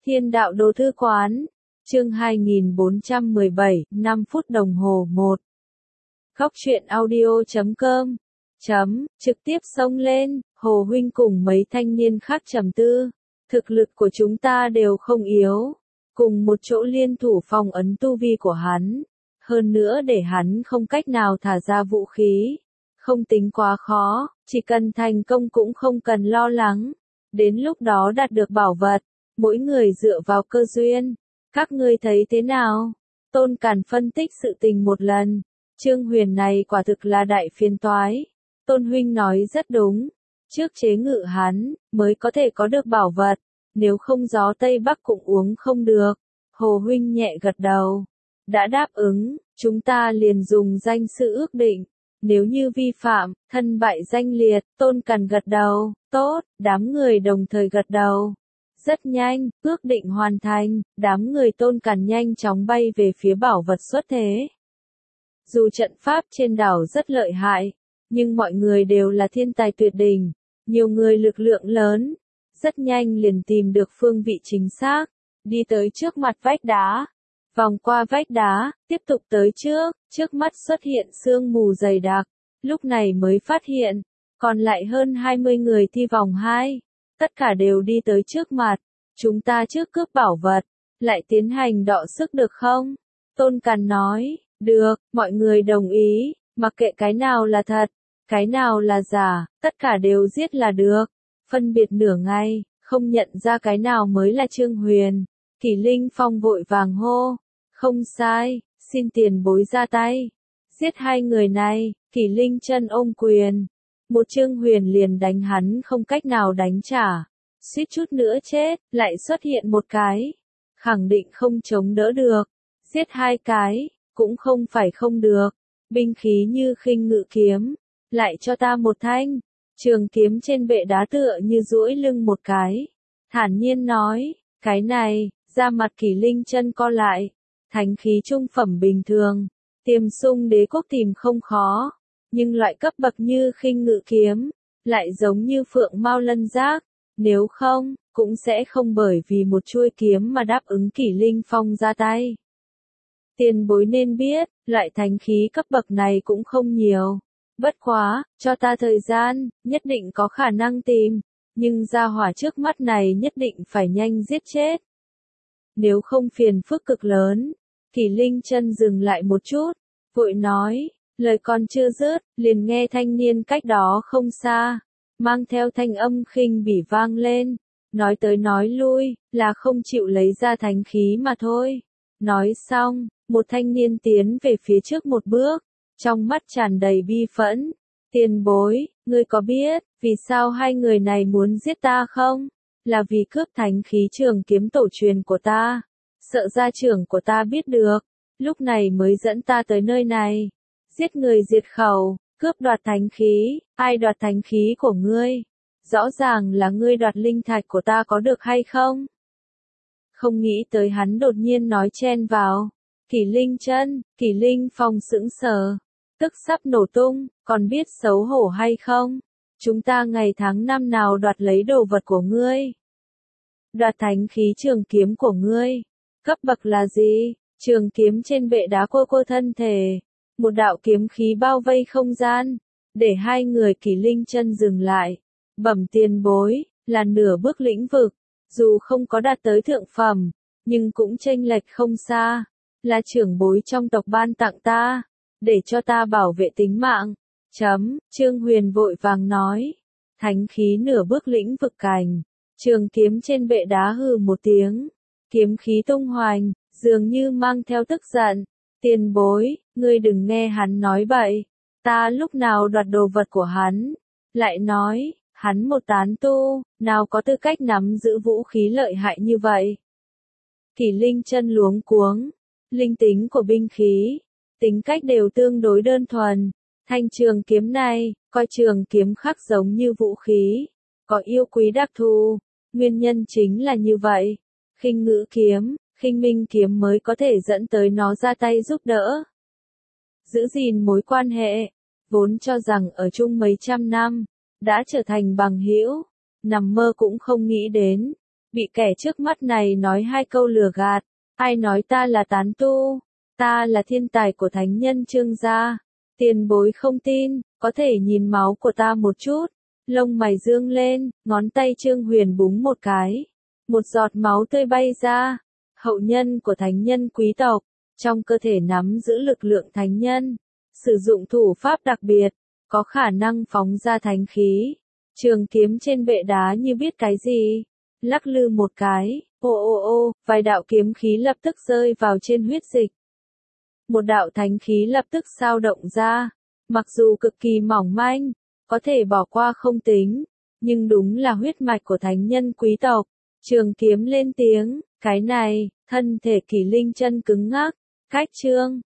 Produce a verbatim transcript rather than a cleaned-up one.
Thiên đạo đồ thư quán, chương hai nghìn bốn trăm mười bảy, năm phút đồng hồ một. Góc truyện audio chấm com, chấm, trực tiếp xông lên, Hồ Huynh cùng mấy thanh niên khác trầm tư. Thực lực của chúng ta đều không yếu. Cùng một chỗ liên thủ phong ấn tu vi của hắn. Hơn nữa để hắn không cách nào thả ra vũ khí. Không tính quá khó, chỉ cần thành công cũng không cần lo lắng. Đến lúc đó đạt được bảo vật, mỗi người dựa vào cơ duyên. Các ngươi thấy thế nào? Tôn Càn phân tích sự tình một lần. Trương Huyền này quả thực là đại phiền toái. Tôn Huynh nói rất đúng. Trước chế ngự hắn, mới có thể có được bảo vật. Nếu không gió Tây Bắc cũng uống không được. Hồ Huynh nhẹ gật đầu. Đã đáp ứng, chúng ta liền dùng danh sự ước định. Nếu như vi phạm, thân bại danh liệt, Tôn Càn gật đầu. Tốt, đám người đồng thời gật đầu. Rất nhanh, ước định hoàn thành, đám người Tôn Càn nhanh chóng bay về phía bảo vật xuất thế. Dù trận pháp trên đảo rất lợi hại, nhưng mọi người đều là thiên tài tuyệt đỉnh, nhiều người lực lượng lớn, rất nhanh liền tìm được phương vị chính xác, đi tới trước mặt vách đá, vòng qua vách đá, tiếp tục tới trước, trước mắt xuất hiện sương mù dày đặc, lúc này mới phát hiện, còn lại hơn hai mươi người thi vòng hai. Tất cả đều đi tới trước mặt, chúng ta trước cướp bảo vật, lại tiến hành đọ sức được không? Tôn Càn nói, được, mọi người đồng ý, mặc kệ cái nào là thật, cái nào là giả, tất cả đều giết là được. Phân biệt nửa ngày, không nhận ra cái nào mới là Trương Huyền. Kỷ Linh Phong vội vàng hô, không sai, xin tiền bối ra tay. Giết hai người này, Kỷ Linh chân ôm quyền. Một Trương Huyền liền đánh hắn không cách nào đánh trả. Suýt chút nữa chết, lại xuất hiện một cái. Khẳng định không chống đỡ được. Giết hai cái, cũng không phải không được. Binh khí như khinh ngự kiếm. Lại cho ta một thanh. Trường kiếm trên bệ đá tựa như duỗi lưng một cái. Thản nhiên nói, cái này, da mặt Kỷ Linh chân co lại. Thánh khí trung phẩm bình thường. Tiềm Sung Đế Quốc tìm không khó. Nhưng loại cấp bậc như khinh ngự kiếm, lại giống như phượng mao lân giác, nếu không, cũng sẽ không bởi vì một chuôi kiếm mà đáp ứng Kỷ Linh Phong ra tay. Tiền bối nên biết, loại thánh khí cấp bậc này cũng không nhiều. Bất quá, cho ta thời gian, nhất định có khả năng tìm, nhưng gia hỏa trước mắt này nhất định phải nhanh giết chết. Nếu không phiền phức cực lớn, Kỷ Linh chân dừng lại một chút, vội nói. Lời còn chưa dứt, liền nghe thanh niên cách đó không xa, mang theo thanh âm khinh bỉ vang lên, nói tới nói lui, là không chịu lấy ra thánh khí mà thôi. Nói xong, một thanh niên tiến về phía trước một bước, trong mắt tràn đầy bi phẫn. Tiền bối, ngươi có biết, vì sao hai người này muốn giết ta không? Là vì cướp thánh khí trường kiếm tổ truyền của ta. Sợ gia trưởng của ta biết được, lúc này mới dẫn ta tới nơi này. Giết người diệt khẩu, cướp đoạt thánh khí, ai đoạt thánh khí của ngươi? Rõ ràng là ngươi đoạt linh thạch của ta có được hay không? Không nghĩ tới hắn đột nhiên nói chen vào. Kỷ Linh chân, Kỷ Linh Phong sững sờ, tức sắp nổ tung, còn biết xấu hổ hay không? Chúng ta ngày tháng năm nào đoạt lấy đồ vật của ngươi? Đoạt thánh khí trường kiếm của ngươi, cấp bậc là gì? Trường kiếm trên bệ đá cô cô thân thể. Một đạo kiếm khí bao vây không gian, để hai người Kỷ Linh chân dừng lại. Bẩm tiền bối, là nửa bước lĩnh vực, dù không có đạt tới thượng phẩm, nhưng cũng chênh lệch không xa, là trưởng bối trong tộc ban tặng ta, để cho ta bảo vệ tính mạng. Chấm, Trương Huyền vội vàng nói, thánh khí nửa bước lĩnh vực cảnh, trường kiếm trên bệ đá hừ một tiếng, kiếm khí tung hoành, dường như mang theo tức giận. Tiền bối, ngươi đừng nghe hắn nói bậy, ta lúc nào đoạt đồ vật của hắn, lại nói, hắn một tán tu, nào có tư cách nắm giữ vũ khí lợi hại như vậy. Kỷ Linh chân luống cuống, linh tính của binh khí, tính cách đều tương đối đơn thuần, thanh trường kiếm này, coi trường kiếm khắc giống như vũ khí, có yêu quý đặc thù, nguyên nhân chính là như vậy, khinh ngữ kiếm. Khinh minh kiếm mới có thể dẫn tới nó ra tay giúp đỡ. Giữ gìn mối quan hệ, vốn cho rằng ở chung mấy trăm năm, đã trở thành bằng hữu, nằm mơ cũng không nghĩ đến. bị kẻ trước mắt này nói hai câu lừa gạt. Ai nói ta là tán tu? Ta là thiên tài của thánh nhân Trương gia. Tiền bối không tin, có thể nhìn máu của ta một chút. Lông mày dương lên, ngón tay Trương Huyền búng một cái. Một giọt máu tươi bay ra. Hậu nhân của thánh nhân quý tộc, trong cơ thể nắm giữ lực lượng thánh nhân. Sử dụng thủ pháp đặc biệt, có khả năng phóng ra thánh khí. Trường kiếm trên bệ đá như biết cái gì. Lắc lư một cái, ô ô ô, vài đạo kiếm khí lập tức rơi vào trên huyết dịch. Một đạo thánh khí lập tức sao động ra. Mặc dù cực kỳ mỏng manh, có thể bỏ qua không tính, nhưng đúng là huyết mạch của thánh nhân quý tộc. Trường kiếm lên tiếng, cái này, thân thể Kỷ Linh chân cứng ngắc, cách Trương